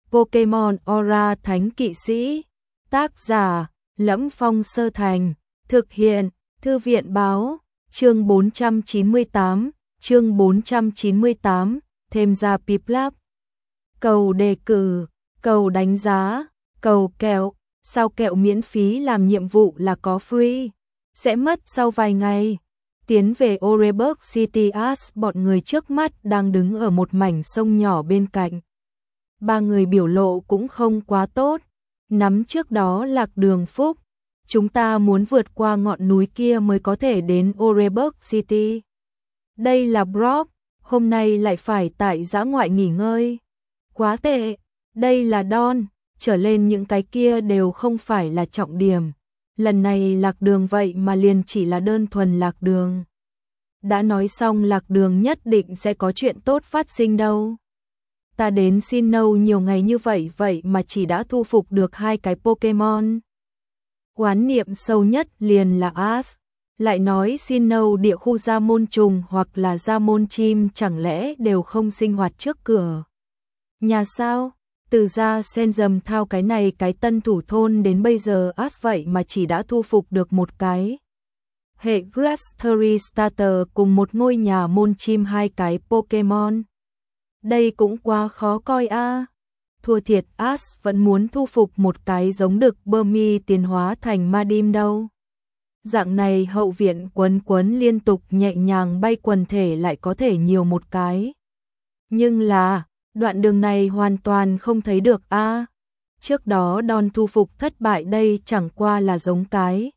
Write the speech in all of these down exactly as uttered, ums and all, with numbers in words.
Pokemon Aura Thánh Kỵ Sĩ. Tác giả: Lẫm Phong Sơ Thành. Thực hiện: Thư viện Báo. Chương bốn trăm chín mươi tám. Chương bốn trăm chín mươi tám. Thêm ra Piplup. Cầu đề cử, cầu đánh giá, cầu kẹo. Sao kẹo miễn phí làm nhiệm vụ là có free? Sẽ mất sau vài ngày. Tiến về Oreburgh City. Ash bọn người trước mắt đang đứng ở một mảnh sông nhỏ bên cạnh. Ba người biểu lộ cũng không quá tốt. Nắm trước đó lạc đường phúc. Chúng ta muốn vượt qua ngọn núi kia mới có thể đến Oreburgh City. Đây là Brock, hôm nay lại phải tại dã ngoại nghỉ ngơi. Quá tệ. Đây là Don, trở lên những cái kia đều không phải là trọng điểm. Lần này lạc đường vậy mà liền chỉ là đơn thuần lạc đường. Đã nói xong lạc đường nhất định sẽ có chuyện tốt phát sinh đâu. Ta đến Sinnoh nhiều ngày như vậy vậy mà chỉ đã thu phục được hai cái Pokemon. Oán niệm sâu nhất liền là Ash. Lại nói Sinnoh địa khu gia môn trùng hoặc là gia môn chim chẳng lẽ đều không sinh hoạt trước cửa nhà sao? Từ ra sen dầm thao cái này cái tân thủ thôn đến bây giờ Ash vậy mà chỉ đã thu phục được một cái. Hệ Grass-Terry Starter cùng một ngôi nhà môn chim hai cái Pokemon. Đây cũng quá khó coi a. À. Thua thiệt Ash vẫn muốn thu phục một cái giống đực Burmy tiến hóa thành Madim đâu. Dạng này hậu viện quấn quấn liên tục nhẹ nhàng bay quần thể lại có thể nhiều một cái. Nhưng là, đoạn đường này hoàn toàn không thấy được a. À. Trước đó Don thu phục thất bại đây chẳng qua là giống cái.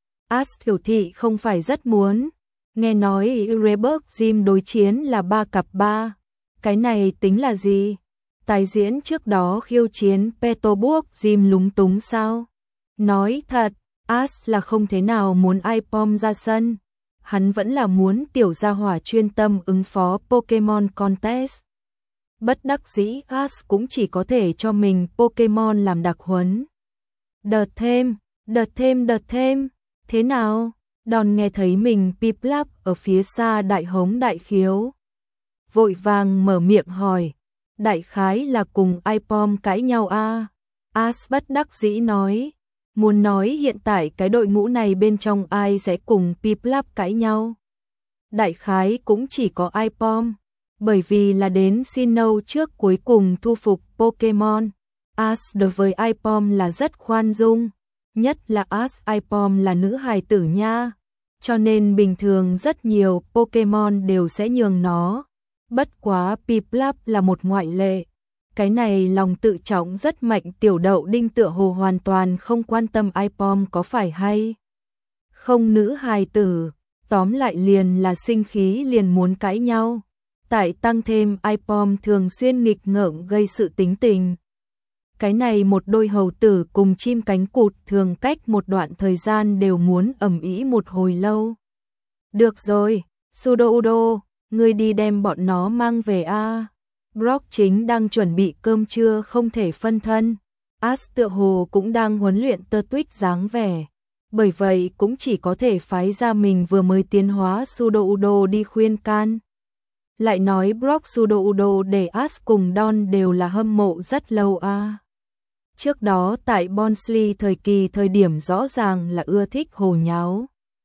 Ash tiểu thị không phải rất muốn. Nghe nói Oreburgh Gym đối chiến là ba cặp ba. Cái này tính là gì? Tái diễn trước đó khiêu chiến Peterborough Gym lúng túng sao? Nói thật, Ash là không thế nào muốn iPom ra sân. Hắn vẫn là muốn tiểu gia hỏa chuyên tâm ứng phó Pokemon Contest. Bất đắc dĩ Ash cũng chỉ có thể cho mình Pokemon làm đặc huấn. Đợt thêm, đợt thêm, đợt thêm. Thế nào? Don nghe thấy mình Piplup ở phía xa đại hống đại khiếu. Vội vàng mở miệng hỏi. Đại khái là cùng iPom cãi nhau a. À? Ash bất đắc dĩ nói. Muốn nói hiện tại cái đội ngũ này bên trong ai sẽ cùng Piplup cãi nhau. Đại khái cũng chỉ có iPom. Bởi vì là đến Sinnoh trước cuối cùng thu phục Pokemon. Ash đối với iPom là rất khoan dung. Nhất là Ash iPom là nữ hài tử nha. Cho nên bình thường rất nhiều Pokemon đều sẽ nhường nó. Bất quá Piplup là một ngoại lệ. Cái này lòng tự trọng rất mạnh tiểu đậu đinh tựa hồ hoàn toàn không quan tâm iPom có phải hay không nữ hài tử. Tóm lại liền là sinh khí liền muốn cãi nhau. Tại tăng thêm iPom thường xuyên nghịch ngợm gây sự tính tình. Cái này một đôi hầu tử cùng chim cánh cụt thường cách một đoạn thời gian đều muốn ầm ĩ một hồi lâu. Được rồi, Sudoudo, ngươi đi đem bọn nó mang về a. À. Brock chính đang chuẩn bị cơm trưa không thể phân thân. Ash tựa hồ cũng đang huấn luyện tơ tuyết dáng vẻ. Bởi vậy cũng chỉ có thể phái ra mình vừa mới tiến hóa Sudoudo đi khuyên can. Lại nói Brock Sudoudo để Ash cùng Don đều là hâm mộ rất lâu a. À. Trước đó tại Bonsly thời kỳ thời điểm rõ ràng là ưa thích hồ nháo.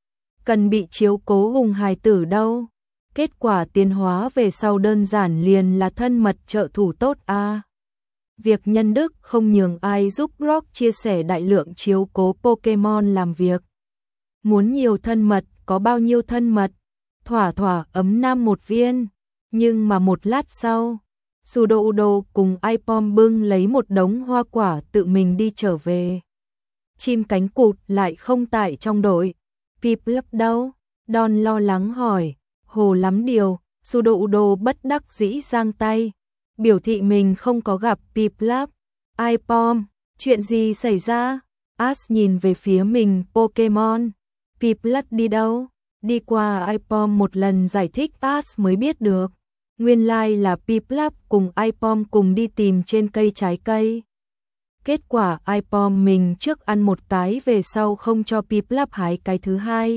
Cần bị chiếu cố hùng hài tử đâu. Kết quả tiến hóa về sau đơn giản liền là thân mật trợ thủ tốt a. À. Việc nhân đức không nhường ai giúp Brock chia sẻ đại lượng chiếu cố Pokemon làm việc. Muốn nhiều thân mật có bao nhiêu thân mật. Thỏa thỏa ấm nam một viên. Nhưng mà một lát sau, Sudoudo cùng iPom bưng lấy một đống hoa quả tự mình đi trở về. Chim cánh cụt lại không tại trong đội. Piplup đâu? Don lo lắng hỏi. Hồ lắm điều, Sudoudo bất đắc dĩ giang tay. Biểu thị mình không có gặp Piplup. iPom, chuyện gì xảy ra? Ash nhìn về phía mình Pokemon. Piplup đi đâu? Đi qua iPom một lần giải thích Ash mới biết được. Nguyên lai like là Piplup cùng iPom cùng đi tìm trên cây trái cây. Kết quả iPom mình trước ăn một cái về sau không cho Piplup hái cái thứ hai.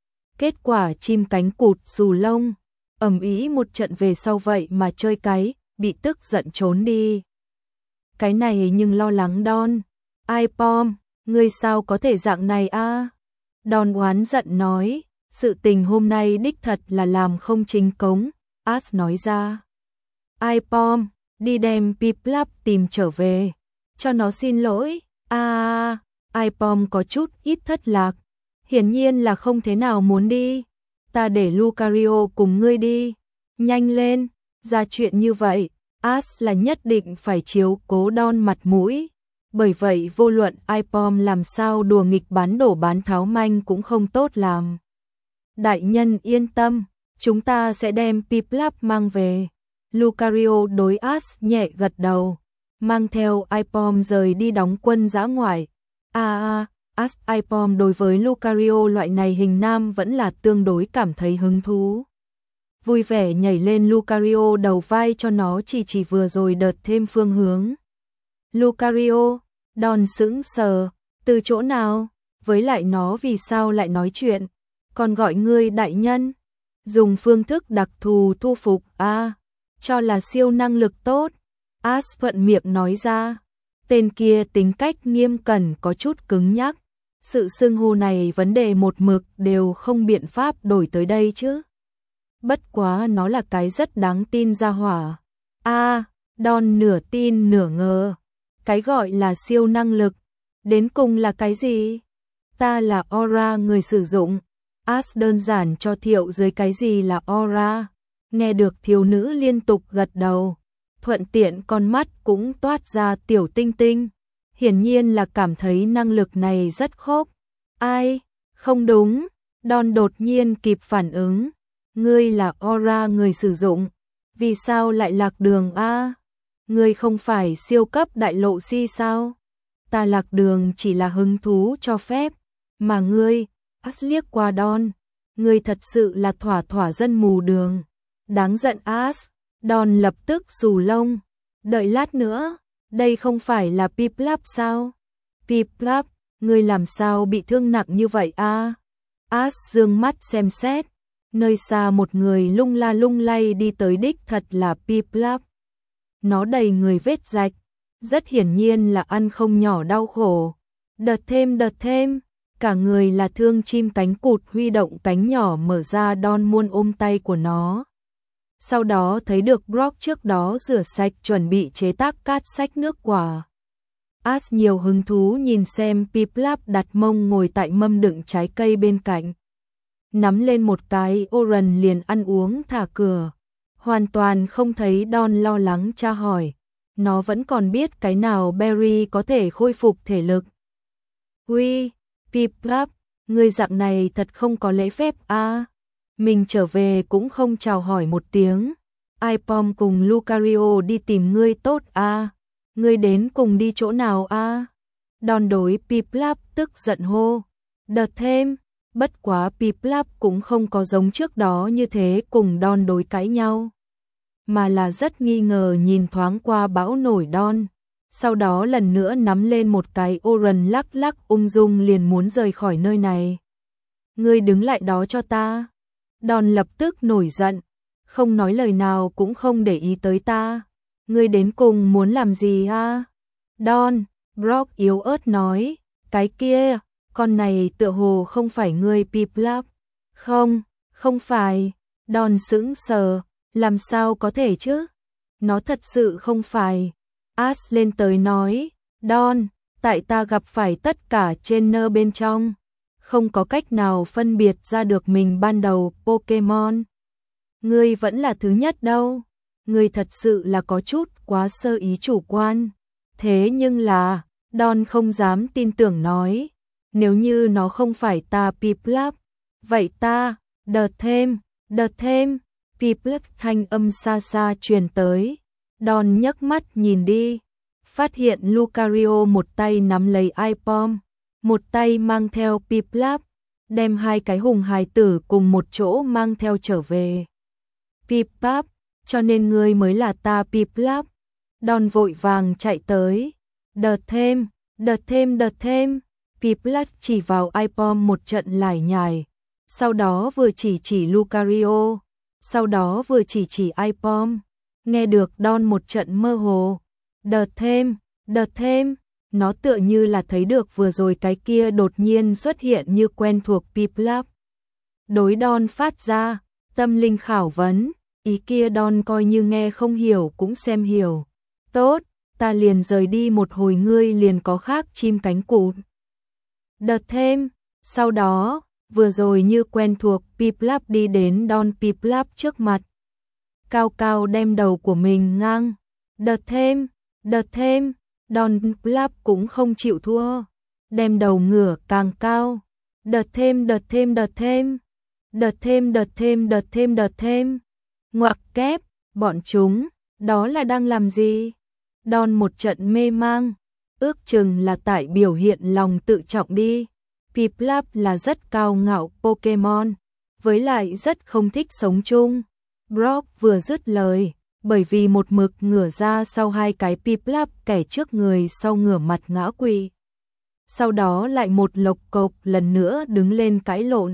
Kết quả chim cánh cụt xù lông, ầm ĩ một trận về sau vậy mà chơi cái, bị tức giận trốn đi. cái này nhưng lo lắng Don. iPom, ngươi sao có thể dạng này a? Don oán giận nói, sự tình hôm nay đích thật là làm không chính cống, As nói ra. iPom, đi đem Piplap tìm trở về, cho nó xin lỗi. A, à, iPom có chút ít thất lạc, hiển nhiên là không thế nào muốn đi. Ta để Lucario cùng ngươi đi, nhanh lên, ra chuyện như vậy, As là nhất định phải chiếu cố Don mặt mũi. Bởi vậy vô luận iPom làm sao đùa nghịch bán đổ bán tháo manh cũng không tốt làm. Đại nhân yên tâm, chúng ta sẽ đem Piplap mang về. Lucario đối As nhẹ gật đầu, mang theo iPom rời đi đóng quân dã ngoại. À à, As iPom đối với Lucario loại này hình nam vẫn là tương đối cảm thấy hứng thú. Vui vẻ nhảy lên Lucario đầu vai cho nó chỉ chỉ vừa rồi đợt thêm phương hướng. Lucario, Don sững sờ, từ chỗ nào, với lại nó vì sao lại nói chuyện, còn gọi ngươi đại nhân, dùng phương thức đặc thù thu phục a, à, cho là siêu năng lực tốt. As thuận miệng nói ra, tên kia tính cách nghiêm cẩn có chút cứng nhắc, sự xưng hô này vấn đề một mực đều không biện pháp đổi tới đây chứ. Bất quá nó là cái rất đáng tin ra hỏa. A, à, Don nửa tin nửa ngờ. Cái gọi là siêu năng lực, đến cùng là cái gì? Ta là aura người sử dụng. As đơn giản cho Thiệu dưới cái gì là aura. Nghe được thiếu nữ liên tục gật đầu, thuận tiện con mắt cũng toát ra tiểu tinh tinh. Hiển nhiên là cảm thấy năng lực này rất khốc. Ai? Không đúng. Don đột nhiên kịp phản ứng. Ngươi là aura người sử dụng. Vì sao lại lạc đường a? Ngươi không phải siêu cấp đại lộ si sao? Ta lạc đường chỉ là hứng thú cho phép. Mà ngươi, As liếc qua Don. Ngươi thật sự là thỏa thỏa dân mù đường. Đáng giận As. Don lập tức xù lông. Đợi lát nữa, đây không phải là Piplap sao? Piplap, ngươi làm sao bị thương nặng như vậy a? As dương mắt xem xét. Nơi xa một người lung la lung lay đi tới đích thật là Piplap. Nó đầy người vết rạch, rất hiển nhiên là ăn không nhỏ đau khổ. Đợt thêm đợt thêm, cả người là thương chim cánh cụt huy động cánh nhỏ mở ra Don muôn ôm tay của nó. Sau đó thấy được Brock trước đó rửa sạch chuẩn bị chế tác cát sách nước quả. As nhiều hứng thú nhìn xem Piplap đặt mông ngồi tại mâm đựng trái cây bên cạnh. Nắm lên một cái orange liền ăn uống thả cửa. Hoàn toàn không thấy Don lo lắng tra hỏi. Nó vẫn còn biết cái nào berry có thể khôi phục thể lực. Ui, Piplap, người dạng này thật không có lễ phép a. À. Mình trở về cũng không chào hỏi một tiếng. iPom cùng Lucario đi tìm ngươi tốt a. À. Ngươi đến cùng đi chỗ nào a? À? Don đối Piplap tức giận hô. Đợt thêm, bất quá Piplap cũng không có giống trước đó như thế cùng Don đối cãi nhau. Mà là rất nghi ngờ nhìn thoáng qua bão nổi Don. Sau đó lần nữa nắm lên một cái orange lắc lắc ung dung liền muốn rời khỏi nơi này. Ngươi đứng lại đó cho ta. Don lập tức nổi giận. Không nói lời nào cũng không để ý tới ta. Ngươi đến cùng muốn làm gì a? Don, Brock yếu ớt nói. Cái kia, con này tựa hồ không phải ngươi Piplap. Không, không phải. Don sững sờ. Làm sao có thể chứ? Nó thật sự không phải. As lên tới nói. Don, tại ta gặp phải tất cả trainer bên trong. Không có cách nào phân biệt ra được mình ban đầu Pokemon. Ngươi vẫn là thứ nhất đâu. Ngươi thật sự là có chút quá sơ ý chủ quan. Thế nhưng là, Don không dám tin tưởng nói. Nếu như nó không phải ta Piplap, vậy ta, đợt thêm, đợt thêm. Piplap thanh âm xa xa truyền tới. Don nhấc mắt nhìn đi. Phát hiện Lucario một tay nắm lấy iPom. Một tay mang theo Piplap. Đem hai cái hùng hài tử cùng một chỗ mang theo trở về. Piplap, cho nên ngươi mới là ta Piplap. Don vội vàng chạy tới. Đợt thêm, đợt thêm đợt thêm. Piplap chỉ vào iPom một trận lải nhải. Sau đó vừa chỉ chỉ Lucario. Sau đó vừa chỉ chỉ iPom. Nghe được Don một trận mơ hồ. Đợt thêm, Đợt thêm, nó tựa như là thấy được vừa rồi cái kia đột nhiên xuất hiện như quen thuộc Piplap. Đối Don phát ra, tâm linh khảo vấn, ý kia Don coi như nghe không hiểu cũng xem hiểu. Tốt, ta liền rời đi một hồi ngươi liền có khác chim cánh cụt. Đợt thêm, sau đó, vừa rồi như quen thuộc Piplap đi đến Don Piplap trước mặt. Cao cao đem đầu của mình ngang. Đợt thêm, đợt thêm, Don Piplap cũng không chịu thua. Đem đầu ngửa càng cao. Đợt thêm, đợt thêm, đợt thêm. Đợt thêm, đợt thêm, đợt thêm, đợt thêm. Ngoặc kép, bọn chúng, đó là đang làm gì? Don một trận mê mang, ước chừng là tại biểu hiện lòng tự trọng đi. Piplap là rất cao ngạo Pokemon, với lại rất không thích sống chung. Brock vừa dứt lời, bởi vì một mực ngửa ra sau hai cái Piplap kẻ trước người sau ngửa mặt ngã quỵ. Sau đó lại một lộc cộc lần nữa đứng lên cãi lộn.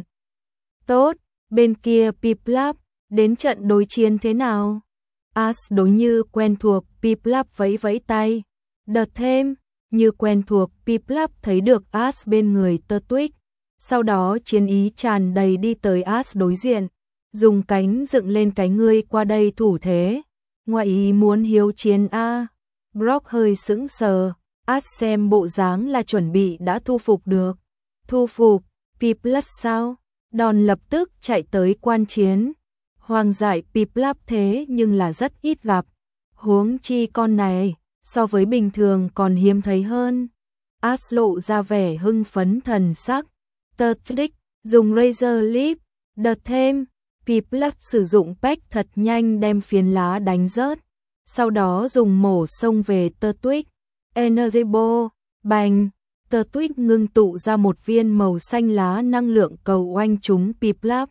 Tốt, bên kia Piplap, đến trận đối chiến thế nào? Ash đối như quen thuộc, Piplap vẫy vẫy tay. Đợt thêm, như quen thuộc, Piplap thấy được Ash bên người Turtwig. Sau đó chiến ý tràn đầy đi tới Ash đối diện, dùng cánh dựng lên cái ngươi qua đây thủ thế. Ngoại ý muốn hiếu chiến a. Brock hơi sững sờ, Ash xem bộ dáng là chuẩn bị đã thu phục được. Thu phục, Piplap sao? Don lập tức chạy tới quan chiến. Hoang dại Piplap thế nhưng là rất ít gặp. Huống chi con này, so với bình thường còn hiếm thấy hơn. Ash lộ ra vẻ hưng phấn thần sắc. Turtwig dùng Razor Leaf. Đợt thêm, Piplap sử dụng peck thật nhanh đem phiến lá đánh rớt. Sau đó dùng mổ xông về Turtwig. Energy Ball, bành. Turtwig ngưng tụ ra một viên màu xanh lá năng lượng cầu oanh trúng Piplap.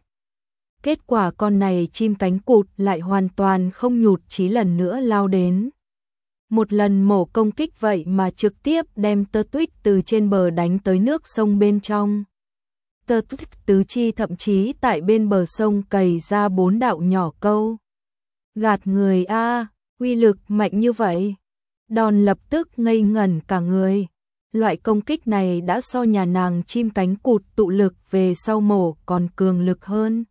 Kết quả con này chim cánh cụt lại hoàn toàn không nhụt chí lần nữa lao đến. Một lần mổ công kích vậy mà trực tiếp đem Turtwig từ trên bờ đánh tới nước sông bên trong. Turtwig tứ chi thậm chí tại bên bờ sông cày ra bốn đạo nhỏ câu. Gạt người a, uy lực mạnh như vậy. Don lập tức ngây ngẩn cả người. Loại công kích này đã so nhà nàng chim cánh cụt tụ lực về sau mổ còn cường lực hơn.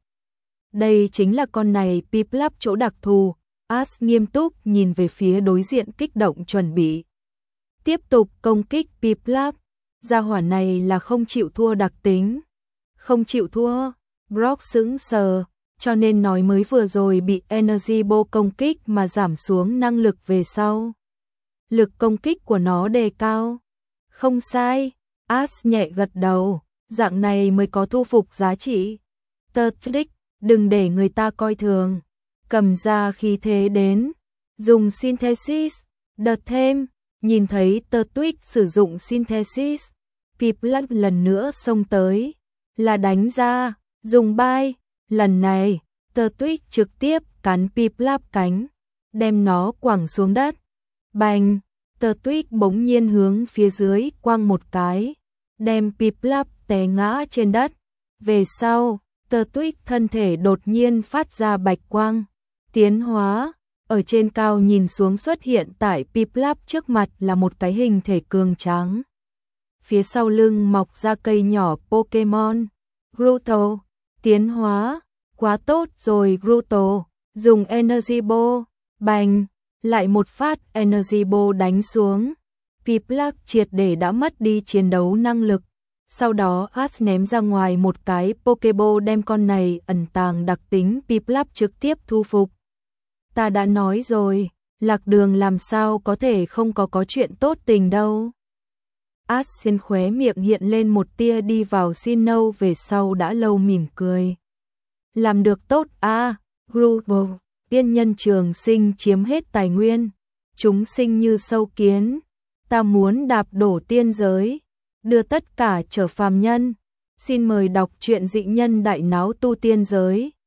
Đây chính là con này Piplap chỗ đặc thù. Ash nghiêm túc nhìn về phía đối diện kích động chuẩn bị. Tiếp tục công kích Piplap. Gia hỏa này là không chịu thua đặc tính. Không chịu thua, Brock sững sờ, cho nên nói mới vừa rồi bị Energy Ball công kích mà giảm xuống năng lực về sau. Lực công kích của nó đề cao. Không sai, Ash nhẹ gật đầu, dạng này mới có thu phục giá trị. Turtwig, đừng để người ta coi thường. Cầm ra khí thế đến, dùng Synthesis. Đợt thêm, nhìn thấy Turtwig sử dụng Synthesis, Piplap lần nữa xông tới, là đánh ra, dùng bay. Lần này, Turtwig trực tiếp cắn Piplap cánh, đem nó quẳng xuống đất. Bành, Turtwig bỗng nhiên hướng phía dưới quăng một cái, đem Piplap té ngã trên đất. Về sau, Turtwig thân thể đột nhiên phát ra bạch quang, tiến hóa, ở trên cao nhìn xuống xuất hiện tại Piplap trước mặt là một cái hình thể cường tráng. Phía sau lưng mọc ra cây nhỏ Pokemon. Groto, tiến hóa, quá tốt rồi Groto, dùng Energy Ball, bành, lại một phát Energy Ball đánh xuống. Piplap triệt để đã mất đi chiến đấu năng lực. Sau đó Ash ném ra ngoài một cái Pokeball đem con này ẩn tàng đặc tính Piplap trực tiếp thu phục. Ta đã nói rồi, lạc đường làm sao có thể không có có chuyện tốt tình đâu. Ash trên khóe miệng hiện lên một tia đi vào Sinnoh về sau đã lâu mỉm cười. Làm được tốt a, à, Grobo, tiên nhân trường sinh chiếm hết tài nguyên, chúng sinh như sâu kiến, ta muốn đạp đổ tiên giới, đưa tất cả trở phàm nhân. Xin mời đọc truyện Dị Nhân Đại Náo Tu Tiên Giới.